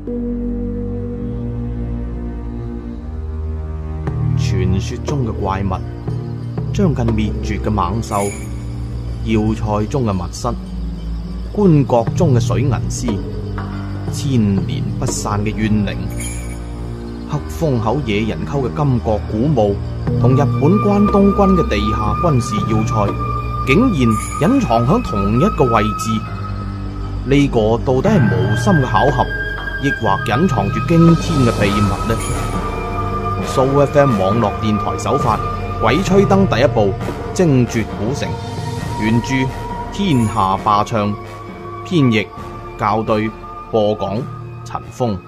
傳說中嘅怪物，將近滅絕嘅猛獸，要塞中嘅密室，棺槨中嘅水銀屍，千年不散嘅怨靈，黑風口野人溝嘅金閣古墓，同日本關東軍嘅地下軍事要塞，竟然隱藏響同一個位置。呢個到底係無心嘅巧合，抑或隱藏住驚天嘅秘密呢？SooFM 網絡電台首發《鬼吹燈》第一部《精絕古城》，原著天下霸唱，編譯校對，播講陳峰。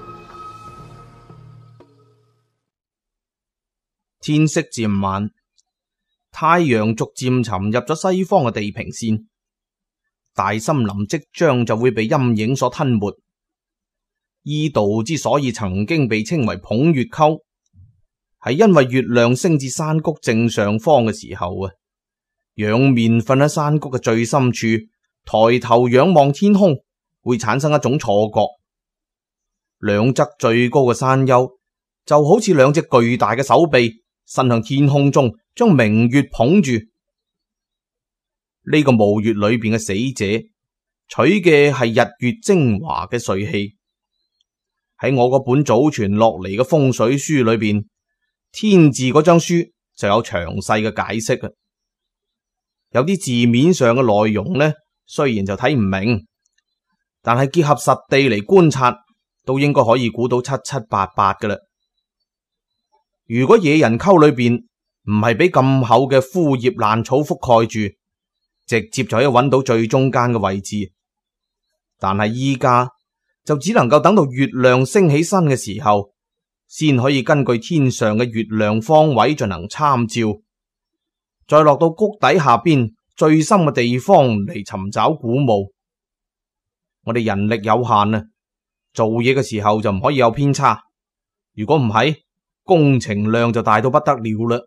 天色漸晚，太陽逐漸沉入咗西方嘅地平線，大森林即將就會被陰影所吞沒。依度之所以曾經被稱為捧月溝，係因為月亮升至山谷正上方嘅時候啊，仰面瞓喺山谷嘅最深處，抬頭仰望天空，會產生一種錯覺。兩側最高嘅山丘就好似兩隻巨大嘅手臂，伸向天空中，將明月捧住。呢個墓穴裏邊嘅死者取嘅係日月精華嘅水氣。喺我嗰本祖傳落嚟嘅風水書裏邊，天字嗰張書就有詳細嘅解釋啊。有啲字面上嘅內容呢，雖然就睇唔明，但係結合實地嚟觀察，都應該可以估到七七八八㗎喇。如果野人溝裏邊唔係俾咁厚嘅枯葉爛草覆蓋住，直接就可以揾到最中間嘅位置。但係依家就只能夠等到月亮升起身嘅時候，先可以根據天上嘅月亮方位進行參照，再落到谷底下邊最深嘅地方嚟尋找古墓。我哋人力有限啊，做嘢嘅時候就唔可以有偏差。如果唔係，工程量就大到不得了啦。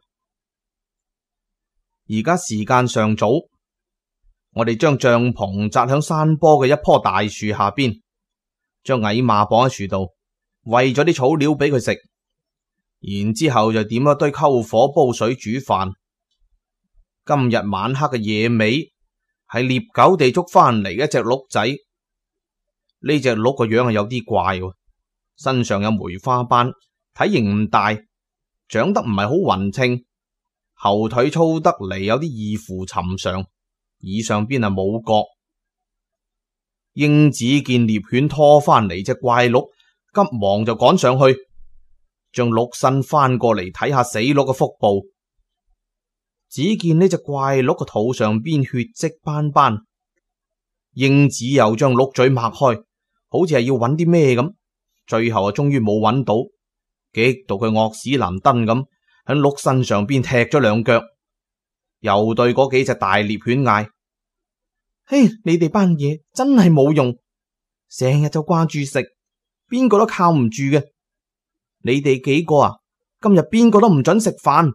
而家時間尚早，我哋將帳篷紮響山坡嘅一棵大樹下邊，將矮馬綁喺樹度，餵咗啲草料俾佢食，然之後就點一堆篝火煲水煮飯。今日晚黑嘅野味係獵狗地捉翻嚟嘅一隻鹿仔。呢隻鹿個樣係有啲怪，身上有梅花斑，體型唔大，長得唔係好勻稱，後腿粗得嚟有啲異乎尋常，耳上邊係冇角。英子見獵犬拖翻嚟隻怪鹿，急忙就趕上去，將鹿身翻過嚟睇下死鹿嘅腹部。只見呢隻怪鹿個肚上邊血跡斑斑，英子又將鹿嘴擘開，好似係要揾啲咩咁，最後啊終於冇揾到，激到佢惡屎淋登咁喺鹿身上邊踢咗兩腳，又對嗰幾隻大獵犬嗌：嘿，你哋班嘢真係冇用，成日就掛住食，邊個都靠唔住嘅。你哋幾個啊，今日邊個都唔准食飯。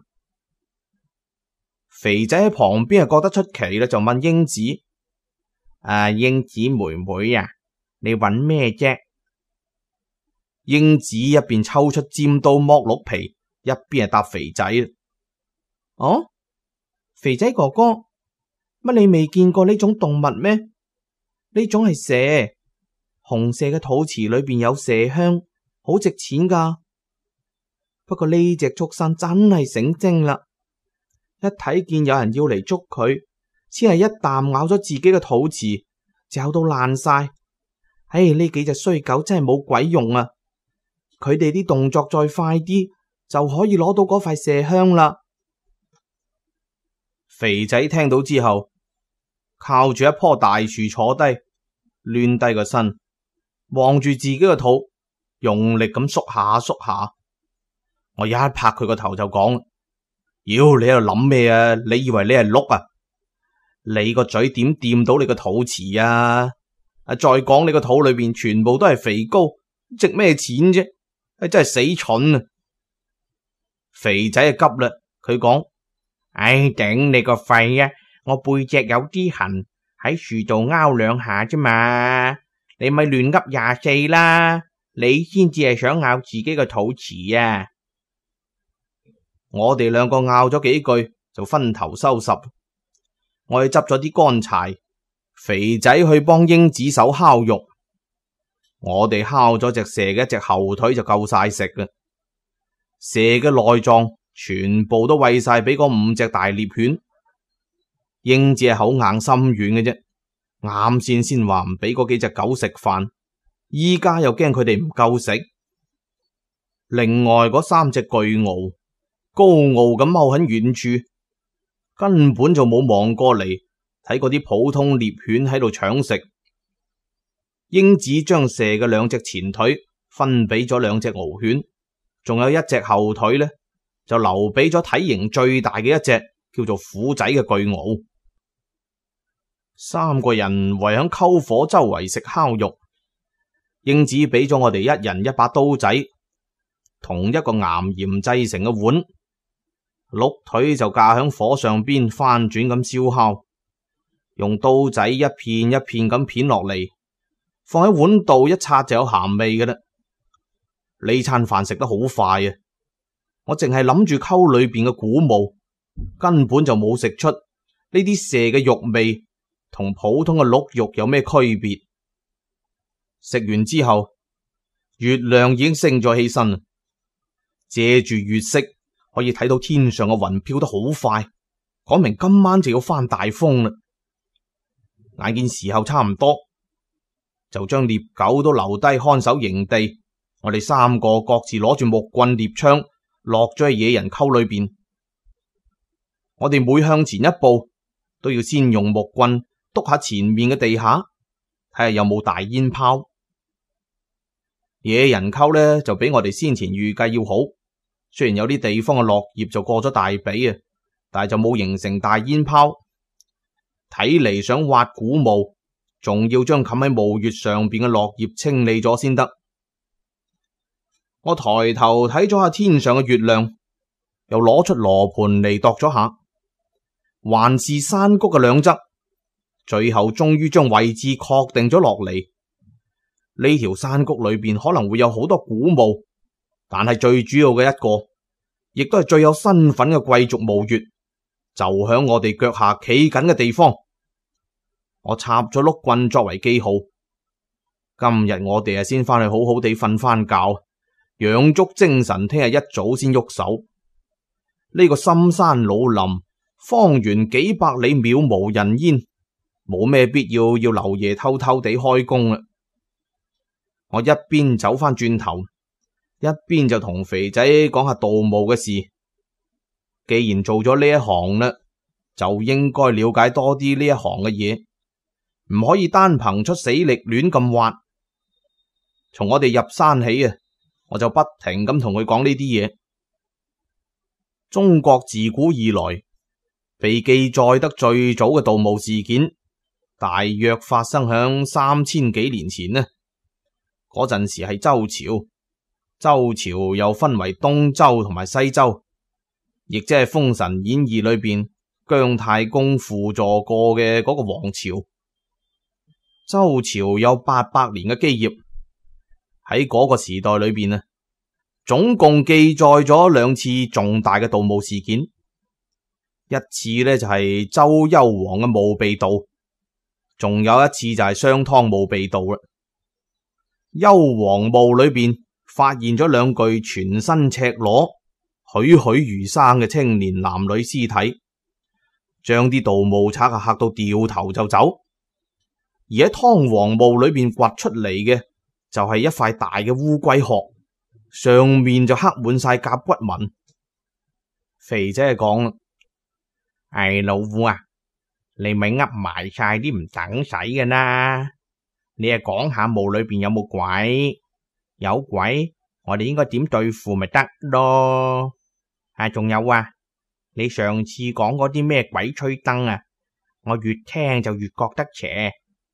肥仔喺旁邊係覺得出奇啦，就問英子：英子妹妹啊，你揾咩啫？英子一邊抽出尖刀剝鹿皮，一邊係答肥仔：哦，肥仔哥哥，乜你未見過呢種動物咩？呢種係蛇，紅蛇嘅肚臍裏邊有麝香，好值錢噶。不過呢隻畜生真係醒精啦，一睇見有人要嚟捉佢，先係一啖咬咗自己嘅肚臍，嚼到爛晒。唉，呢幾隻衰狗真係冇鬼用啊！佢哋啲動作再快啲，就可以攞到嗰塊麝香啦。肥仔聽到之後，靠住一棵大樹坐低，攣低個身，望住自己個肚，用力咁縮下縮下。我一拍佢個頭就講：妖，你喺度諗咩啊？你以為你係鹿啊？你個嘴點掂到你個肚臍啊？再講你個肚裏邊全部都係肥膏，值咩錢啫？真係死蠢啊！肥仔就急啦，佢講：唉，頂你個肺啊！我背脊有啲痕，喺樹度拗兩下啫嘛，你咪亂噏24啦！ 你先至係想咬自己個肚臍啊！我哋兩個拗咗幾句，就分頭收拾。我去執咗啲乾柴，肥仔去幫英子手烤肉。我哋烤咗隻蛇嘅一隻後腿就夠晒食啦。蛇嘅內臟全部都餵晒俾嗰5隻大獵犬。英子係口硬心軟嘅啫，啱先話唔俾嗰幾隻狗食飯，依家又驚佢哋唔夠食。另外嗰3隻巨獒高傲咁踎喺遠處，根本就冇望過嚟睇嗰啲普通獵犬喺度搶食。英子將蛇嘅2隻前腿分俾咗2隻獒犬，仲有1隻後腿呢，就留俾咗體型最大嘅一隻叫做虎仔嘅巨獒。3個人圍響篝火周圍食烤肉。英子俾咗我哋1人1把刀仔，同一個岩鹽製成嘅碗，鹿腿就架響火上邊翻轉咁燒烤，用刀仔一片一片咁片落嚟，放喺碗度一刷就有鹹味嘅啦。呢餐飯食得好快啊！我淨係諗住溝裏邊嘅鼓舞，根本就冇食出呢啲蛇嘅肉味同普通嘅鹿肉有咩區別。食完之後，月亮已經升咗起身，借住月色可以睇到天上嘅雲飄得好快，講明今晚就要翻大風啦。眼見時候差唔多，就將獵狗都留低看守營地。我哋3個各自攞住木棍獵槍，落咗去野人溝裏邊。我哋每向前一步，都要先用木棍督下前面嘅地下，睇下有冇大煙泡。野人溝呢就比我哋先前預計要好，雖然有啲地方嘅落葉就過咗大髀啊，但係就冇形成大煙泡。睇嚟想挖古墓，仲要將冚喺墓穴上邊嘅落葉清理咗先得。我抬頭睇咗下天上嘅月亮，又攞出羅盤嚟度咗下，環視山谷嘅2側，最後終於將位置確定咗落嚟。呢條山谷裏邊可能會有好多古墓，但係最主要嘅一個，亦都係最有身份嘅貴族墓穴，就響我哋腳下企緊嘅地方。我插咗碌棍作為記號。今日我哋先翻去好好地瞓翻覺，養足精神，聽日一早先喐手。呢個深山老林，方圓幾百里渺無人煙，冇咩必要留夜偷偷地開工啦。我一邊走翻轉頭，一邊就同肥仔講下盜墓嘅事。既然做咗呢一行啦，就應該了解多啲呢一行嘅嘢，唔可以單憑出死力亂咁挖。從我哋入山起啊，我就不停咁同佢講呢啲嘢。中國自古以來被記載得最早嘅盜墓事件，大約發生響3000幾年前呢。嗰陣時係周朝，周朝又分為東周同埋西周，亦即係《封神演義》裏邊姜太公輔助過嘅嗰個王朝。周朝有800年嘅基業，喺嗰個時代裏邊啊，總共記載咗2次重大嘅盜墓事件。一次呢就係周幽王嘅墓被盜，仲有一次就係商湯墓被盜啦。幽王墓裏邊發現咗2具全身赤裸、栩栩如生嘅青年男女屍體，將啲盜墓賊嚇到掉頭就走。而喺湯王墓裏邊掘出嚟嘅就係一塊大嘅烏龜殼，上面就刻滿晒甲骨文。肥姐講啦：唉，老虎啊，你咪噏埋晒啲唔等使嘅啦。你係講下墓裏邊有冇鬼？有鬼，我哋應該點對付咪得咯？仲有啊，你上次講嗰啲咩鬼吹燈啊，我越聽就越覺得邪。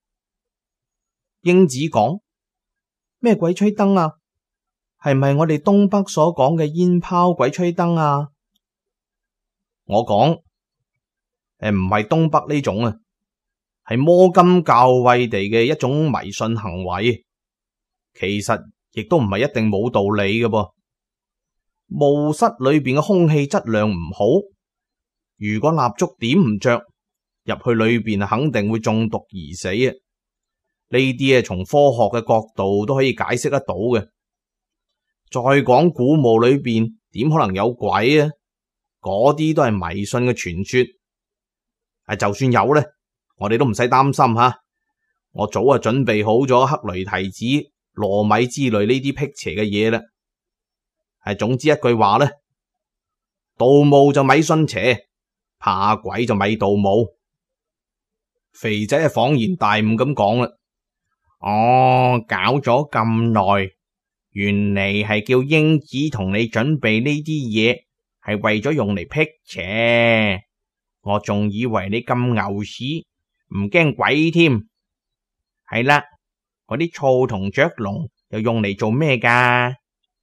英子講：咩鬼吹燈啊？係咪我哋東北所講嘅煙泡鬼吹燈啊？我講：唔係東北呢種啊。係摩金教惠地嘅一種迷信行為，其實亦都唔係一定冇道理嘅噃。墓室裏邊嘅空氣質量唔好，如果蠟燭點唔着，入去裏邊肯定會中毒而死啊！呢啲從科學嘅角度都可以解釋得到嘅。再講古墓裏邊點可能有鬼啊？嗰啲都係迷信嘅傳說。就算有呢，我哋都唔使擔心吓。我早就準備好咗黑雷提子、糯米之類呢啲辟邪嘅嘢啦。總之一句話呢，盜墓就咪信邪，怕鬼就咪盜墓。肥仔係恍然大悟咁講啦。哦，搞咗咁耐，原嚟係叫英子同你準備呢啲嘢，係為咗用嚟辟邪。我仲以為你咁牛屎，唔驚鬼添。係啦，嗰啲醋同雀籠又用嚟做咩噶？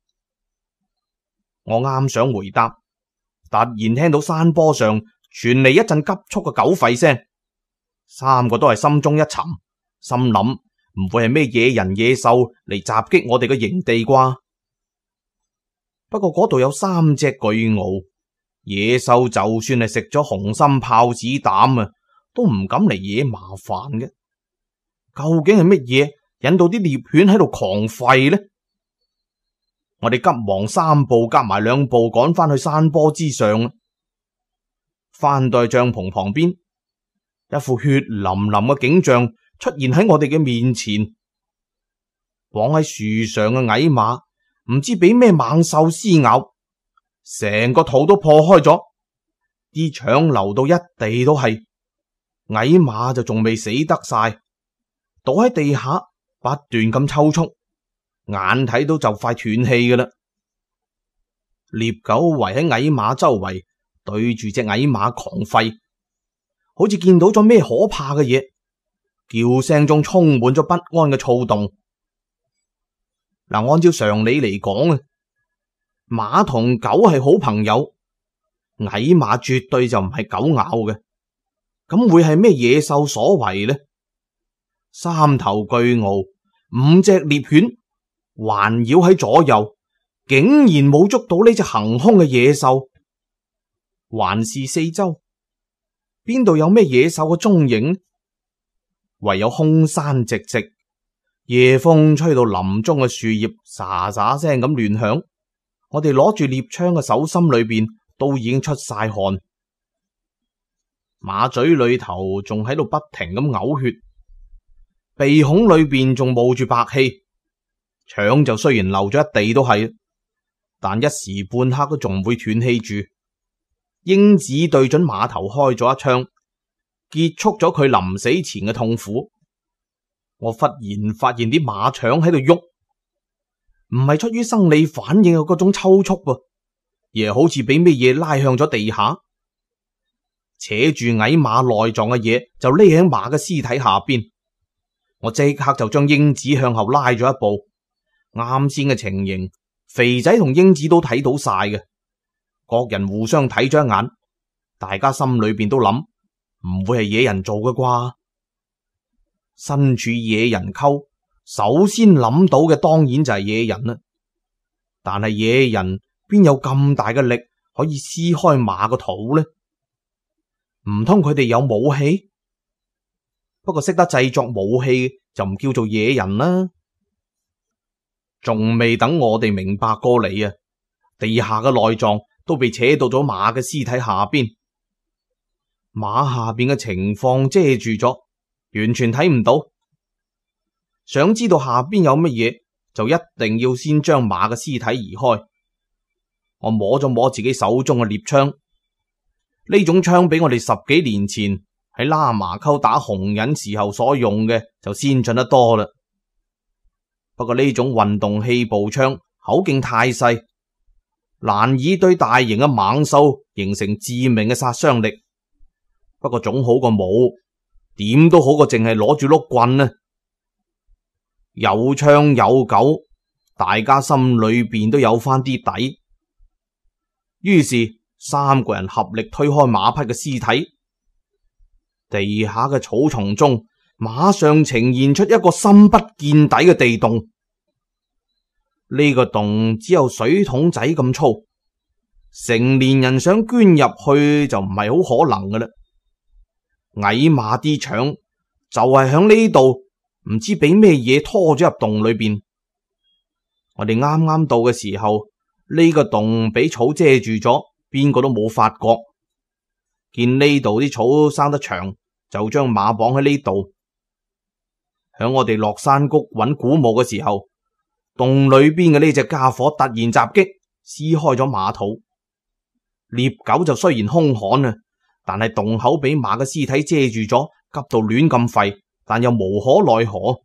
我啱想回答，突然聽到山坡上傳嚟一陣急促嘅狗吠聲，三個都係心中一沉，心諗唔會係咩野人野獸嚟襲擊我哋嘅營地啩？不過嗰度有3隻巨獒，野獸就算係食咗紅心豹子膽啊，都唔敢嚟惹麻煩嘅。究竟係乜嘢引到啲獵犬喺度狂吠呢？我哋急忙3步夾埋2步趕翻去山坡之上，翻到去帳篷旁邊，一副血淋淋嘅景象出現喺我哋嘅面前。綁喺樹上嘅矮馬唔知俾咩猛獸撕咬，成個肚都破開咗，啲腸流到一地都係。矮馬就仲未死得晒，倒喺地下不斷咁抽搐，眼睇到就快斷氣噶啦。獵狗圍喺矮馬周圍，對住隻矮馬狂吠，好似見到咗咩可怕嘅嘢，叫聲中充滿咗不安嘅躁動。按照常理嚟講啊，馬同狗係好朋友，矮馬絕對就唔係狗咬嘅，咁會係咩野獸所為呢？3頭巨獒，5隻獵犬環繞喺左右，竟然冇捉到呢隻行兇嘅野獸。環視四周，邊度有咩野獸嘅蹤影？唯有空山寂寂，夜風吹到林中嘅樹葉沙沙聲咁亂響。我哋攞住獵槍嘅手心裏邊都已經出晒汗，馬嘴裏頭仲喺度不停咁嘔血，鼻孔裏邊仲冒住白氣，腸就雖然流咗一地都係，但一時半刻都仲唔會斷氣住。英子對準馬頭開咗一槍，結束咗佢臨死前嘅痛苦。我忽然發現啲馬腸喺度喐，唔係出於生理反應嘅嗰種抽搐噃，而係好似俾咩嘢拉向咗地下，扯住矮馬內臟嘅嘢就匿喺馬嘅屍體下邊。我即刻就將英子向後拉咗一步，啱先嘅情形，肥仔同英子都睇到晒嘅，各人互相睇咗一眼，大家心裏邊都諗，唔會係野人做嘅啩？身處野人溝，首先諗到嘅當然就係野人啦。但係野人邊有咁大嘅力可以撕開馬個肚呢？唔通佢哋有武器？不過識得製作武器就唔叫做野人啦。仲未等我哋明白過嚟啊，地下嘅內臟都被扯到咗馬嘅屍體下邊，馬下邊嘅情況遮住咗，完全睇唔到。想知道下邊有乜嘢，就一定要先將馬嘅屍體移開。我摸咗摸自己手中嘅獵槍，呢種槍比我哋10幾年前喺喇嘛溝打紅人時候所用嘅就先進得多啦。不過呢種運動氣步槍口徑太細，難以對大型嘅猛獸形成致命嘅殺傷力。不過總好過冇，點都好過淨係攞住碌棍呢。有槍有狗，大家心裏邊都有翻啲底。於是3個人合力推開馬匹嘅屍體，地下嘅草叢中馬上呈現出一個深不見底嘅地洞。 呢個洞只有水桶仔咁粗，成年人想捐入去就唔係好可能㗎啦。矮馬啲腸就係響呢度，唔知俾咩嘢拖咗入洞裏邊。我哋啱啱到嘅時候，呢個洞俾草遮住咗，邊個都冇發覺。見呢度啲草生得長，就將馬綁喺呢度。響我哋落山谷揾古墓嘅時候，洞裏邊嘅呢隻家伙突然襲擊，撕開咗馬肚。獵狗就雖然兇悍啊，但係洞口俾馬嘅屍體遮住咗，急到亂咁吠，但又無可奈何。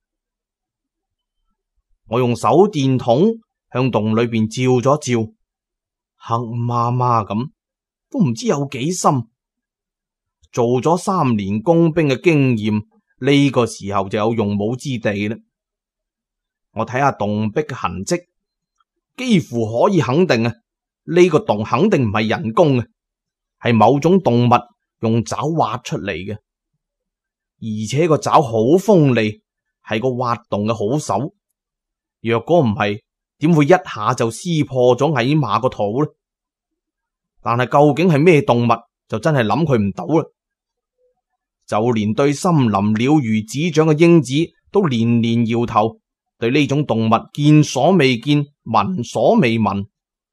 我用手電筒向洞裏邊照咗照，黑麻麻咁，都唔知有幾深。做咗3年工兵嘅經驗，呢個時候就有用武之地啦。我睇下洞壁嘅痕跡，幾乎可以肯定啊，呢個洞肯定唔係人工嘅，係某種動物用爪挖出嚟嘅，而且個爪好鋒利，係個挖洞嘅好手。若果唔係，點會一下就撕破咗矮馬個肚呢？但係究竟係咩動物，就真係諗佢唔到啦。就連對森林了如指掌嘅英子都連連搖頭，對呢種動物見所未見，聞所未聞。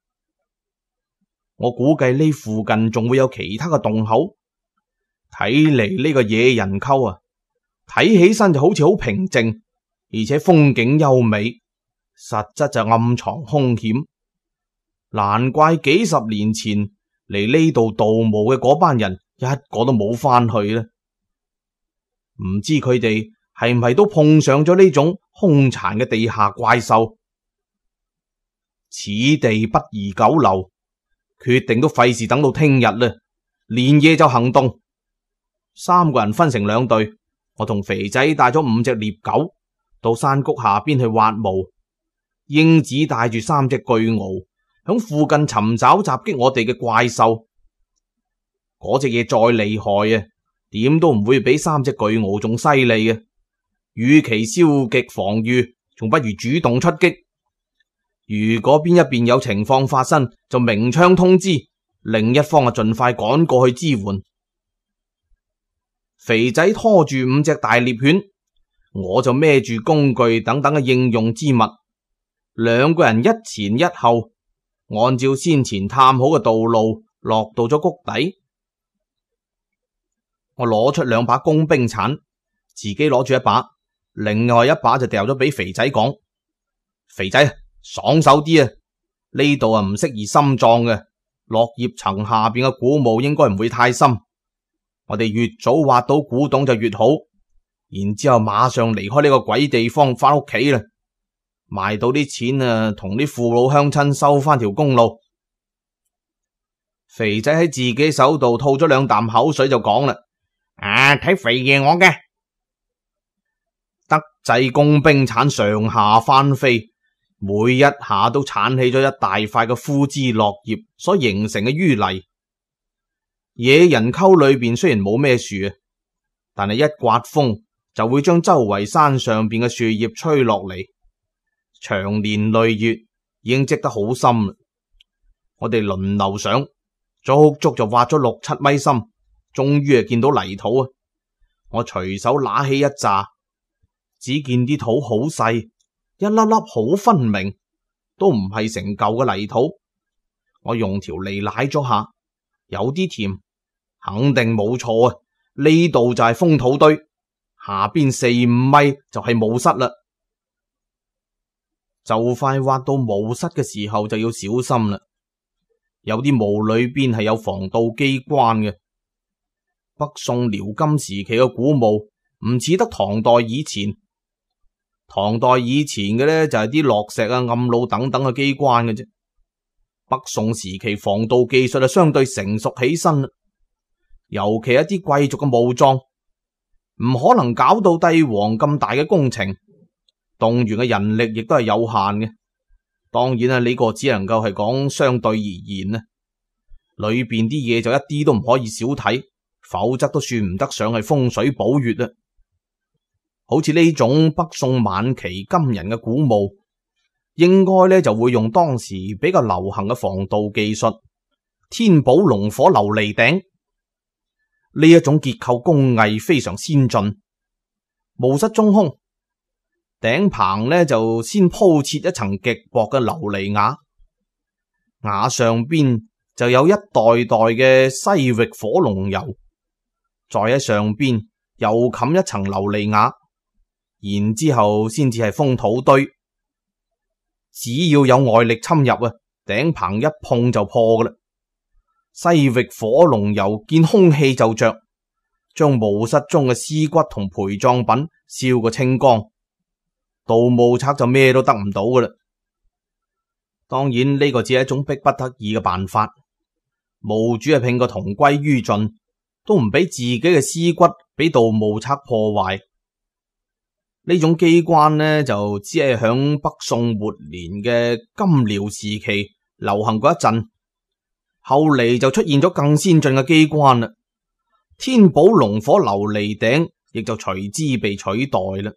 我估計呢附近仲會有其他嘅洞口。睇嚟呢個野人溝啊，睇起身就好似好平靜，而且風景優美，實質就暗藏兇險。難怪幾十年前嚟呢度盜墓嘅嗰班人一個都冇翻去啦。唔知佢哋係唔係都碰上咗呢種兇殘嘅地下怪獸？此地不宜久留，決定都費事等到聽日啦，連夜就行動。3個人分成2隊，我同肥仔帶咗5隻獵狗到山谷下邊去挖墓，英子帶住3隻巨獒響附近尋找襲擊我哋嘅怪獸。嗰隻嘢再厲害啊，點都唔會比3隻巨獒仲犀利嘅。與其消極防禦，仲不如主動出擊。如果邊一邊有情況發生，就鳴槍通知，另一方啊盡快趕過去支援。肥仔拖住5隻大獵犬，我就孭住工具等等嘅應用之物，2個人一前一後，按照先前探好嘅道路落到咗谷底。我攞出2把工兵鏟，自己攞住1把，另外1把就掉咗俾肥仔講：肥仔，爽手啲啊！呢度啊唔適宜深葬嘅，落葉層下邊嘅古墓應該唔會太深。我哋越早挖到古洞就越好，然之後馬上離開呢個鬼地方翻屋企啦。賣到啲錢啊，同啲父老鄉親收翻條公路。肥仔喺自己手度吐咗2啖口水就講啦：睇肥爺我嘅。德製工兵鏟上下翻飛，每一下都鏟起咗一大塊嘅枯枝落葉所形成嘅淤泥。野人溝裏邊雖然冇咩樹啊，但係一刮風就會將周圍山上邊嘅樹葉吹落嚟，長年累月已經積得好深啦。我哋輪流上，足足就挖咗6、7米深，終於係見到泥土啊！我隨手拿起一紮，只見啲土好細，一粒粒好分明，都唔係成舊嘅泥土。我用條脷舐咗下，有啲甜，肯定冇錯啊！呢度就係封土堆，下邊4、5米就係墓室啦。就快挖到墓室嘅時候就要小心啦，有啲墓裏邊係有防盜機關嘅。北宋遼金時期嘅古墓唔似得唐代以前，唐代以前嘅呢就係啲落石啊、暗路等等嘅機關嘅啫。北宋時期防盜技術係相對成熟起身啦，尤其一啲貴族嘅墓葬，唔可能搞到帝王咁大嘅工程，動員嘅人力亦都係有限嘅。當然啊，呢個只能夠係講相對而言啊，裏邊啲嘢就一啲都唔可以少睇，否則都算唔得上係風水寶穴啊。好似呢種北宋晚期金人嘅古墓，一應該呢就會用當時比較流行嘅防盜技術——天寶龍火琉璃頂。呢一種結構工藝非常先進，墓室中空，頂棚呢就先鋪設一層極薄嘅琉璃瓦，瓦上邊就有一袋袋嘅西域火龍油，再喺上邊又冚一層琉璃瓦，然之後先至係封土堆。只要有外力侵入啊，頂棚一碰就破噶啦。西域火龍油見空氣就着，將墓室中嘅屍骨同陪葬品燒個清光，盜墓賊就咩都得唔到噶啦。當然呢個只係一種逼不得已嘅辦法，墓主係拼個同歸於盡，都唔俾自己嘅屍骨俾盜墓賊破壞。呢種機關呢，就只係響北宋末年嘅金遼時期流行過一陣。後嚟就出現咗更先進嘅機關啦，天寶龍火琉璃頂亦就隨之被取代啦。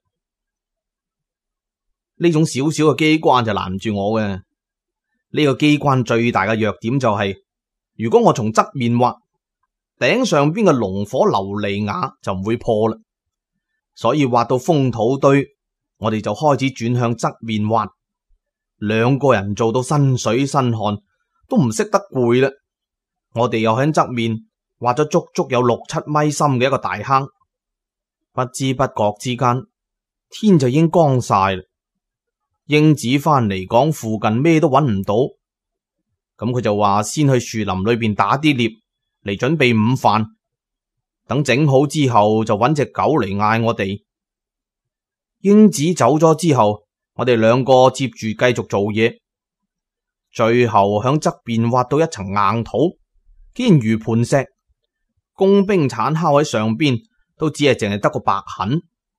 呢種小小嘅機關就攔唔住我嘅。呢個機關最大嘅弱點就係，如果我從側面挖，頂上邊嘅龍火琉璃瓦就唔會破啦。所以挖到封土堆，我哋就開始轉向側面挖。兩個人做到身水身汗，都唔識得攰啦。我哋又喺側面挖咗足足有6-7米深嘅一個大坑，不知不覺之間，天就已經光晒啦。英子翻嚟講附近咩都揾唔到，咁佢就話先去樹林裏邊打啲獵嚟準備午飯，等整好之後就揾隻狗嚟嗌我哋。英子走咗之後，我哋兩個接住繼續做嘢，最後響側邊挖到一層硬土，堅如磐石，工兵鏟敲喺上邊都只係淨係得個白痕。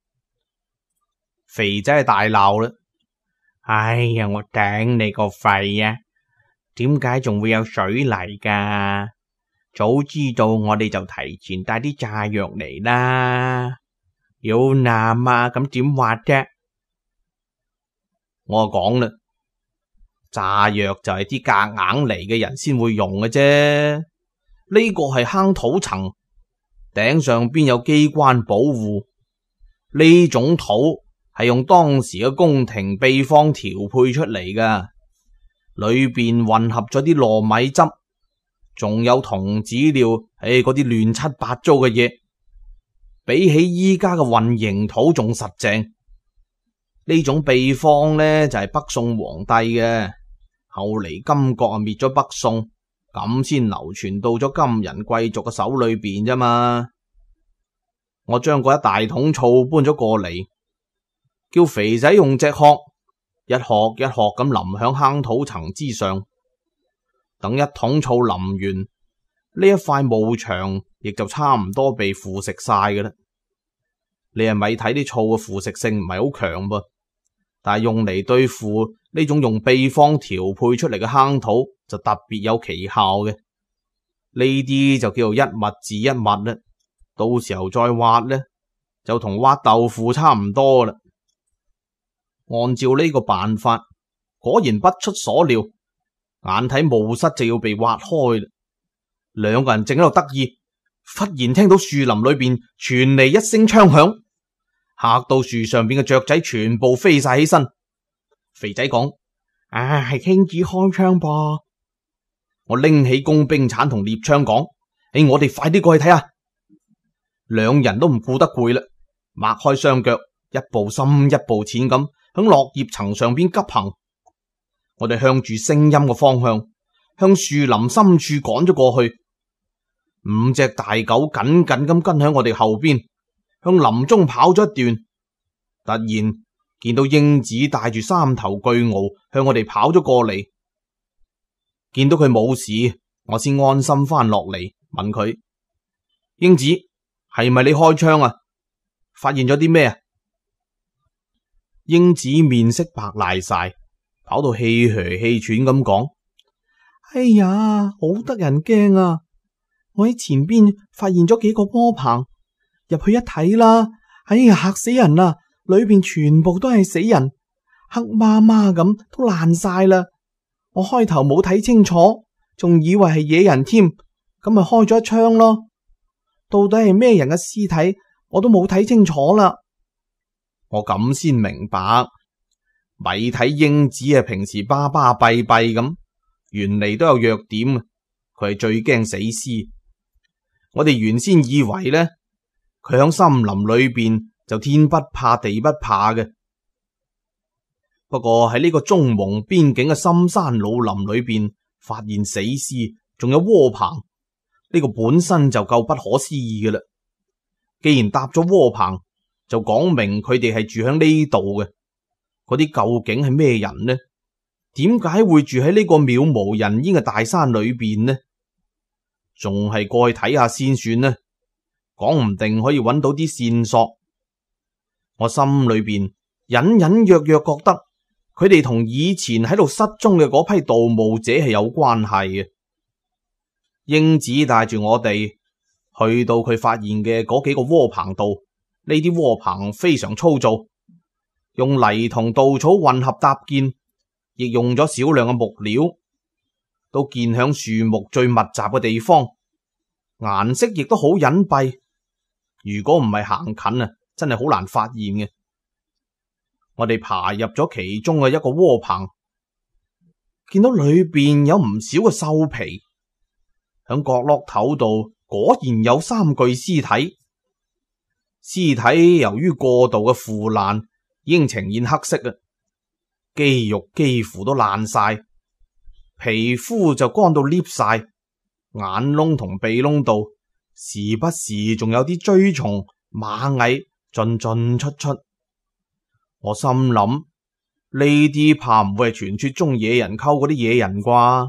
肥仔係大鬧啦！哎呀，我頂你個肺啊！點解仲會有水泥噶？早知道我哋就提前帶啲炸藥嚟啦。要冧啊，咁點挖啫？我講啦，炸藥就係啲夾硬嚟嘅人先會用嘅啫。呢個係坑土層，頂上邊有機關保護。呢種土係用當時嘅宮廷秘方調配出嚟噶，裏邊混合咗啲糯米汁，仲有童子尿，嗰啲亂七八糟嘅嘢，比起依家嘅混凝土仲實淨。呢種秘方呢，就係北宋皇帝嘅，後嚟金國啊滅咗北宋，咁先流傳到咗金人貴族嘅手裏邊啫嘛。我將嗰一大桶醋搬咗過嚟，叫肥仔用隻殼一殼一殼咁淋響坑土層之上，等一桶醋淋完，呢一塊墓牆亦就差唔多被腐蝕晒嘅啦。你係咪睇啲醋嘅腐蝕性唔係好強噃？但係用嚟對付呢種用秘方調配出嚟嘅坑土就特別有奇效嘅。呢啲就叫做一物治一物啦。到時候再挖呢，就同挖豆腐差唔多啦。按照呢個辦法，果然不出所料，眼睇墓室就要被挖開啦。兩個人正喺度得意，忽然聽到樹林裏邊傳嚟一聲槍響，嚇到樹上邊嘅雀仔全部飛晒起身。肥仔講：係傾子開槍噃。我拎起工兵鏟同獵槍講：我哋快啲過去睇下。兩人都唔顧得攰啦，擘開雙腳，一步深一步淺咁響落葉層上邊急行。我哋向住聲音嘅方向，向樹林深處趕咗過去。5隻大狗緊緊咁跟喺我哋後邊，向林中跑咗一段。突然見到英子帶住3頭巨獒向我哋跑咗過嚟，見到佢冇事，我先安心翻落嚟，問佢：英子，係咪你開槍啊？發現咗啲咩啊？英子面色白賴晒，跑到氣噓氣喘咁講：哎呀，好得人驚啊！我喺前邊發現咗幾個波棚，入去一睇啦，哎呀，嚇死人啦！裏邊全部都係死人， 黑麻麻咁都爛晒啦。我開頭冇睇清楚，仲以為係野人添，咁咪開咗一槍咯。到底係咩人嘅屍體，我都冇睇清楚啦。 我咁先明白，咪睇英子啊，平時巴巴閉閉咁，原嚟都有弱點。佢係最驚死屍。我哋原先以為呢，佢響森林裏邊就天不怕地不怕嘅。不過喺呢個中蒙邊境嘅深山老林裏邊，發現死屍，仲有窩棚，呢個本身就夠不可思議嘅啦。既然搭咗窩棚，就講明佢哋係住響呢度嘅。嗰啲究竟係咩人呢？點解會住喺呢個渺無人煙嘅大山裏邊呢？仲係過去睇下先算呢，講唔定可以揾到啲線索。我心裏邊隱隱約約覺得佢哋同以前喺度失蹤嘅嗰批盜墓者係有關係嘅。英子帶住我哋去到佢發現嘅嗰幾個窩棚度，呢啲窩棚非常粗糙，用泥同稻草混合搭建，亦用咗少量嘅木料，都建響樹木最密集嘅地方，顏色亦都好隱蔽。如果唔係行近啊，真係好難發現嘅。我哋爬入咗其中嘅一個窩棚，見到裏邊有唔少嘅獸皮，響角落頭度果然有3具屍體。屍體由於過度嘅腐爛，已經呈現黑色啊，肌肉幾乎都爛晒，皮膚就乾到裂晒，眼窿同鼻窿度時不時仲有啲蛆蟲、螞蟻進出出。我心諗，呢啲怕唔會係傳說中野人溝嗰啲野人啩？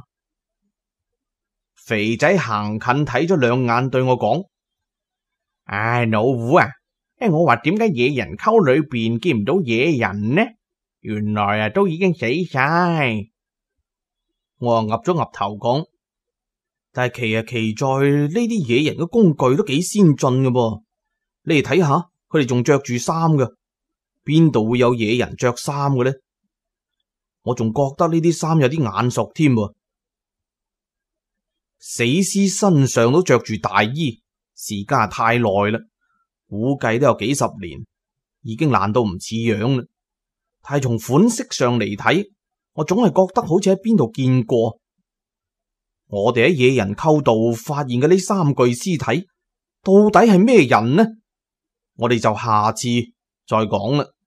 肥仔行近睇咗兩眼，對我講：唉，老胡啊，我話點解野人溝裏邊見唔到野人呢？原來啊都已經死晒。我岌咗岌頭講：但係奇啊奇在呢啲野人嘅工具都幾先進嘅噃，你哋睇下，佢哋仲着住衫嘅。邊度會有野人着衫嘅呢？我仲覺得呢啲衫有啲眼熟添喎。死屍身上都着住大衣，時間太耐啦，估計都有幾十年，已經爛到唔似樣啦。但係從款式上嚟睇，我總係覺得好似喺邊度見過。我哋喺野人溝度發現嘅呢3具屍體，到底係咩人呢？我哋就下次再講啦。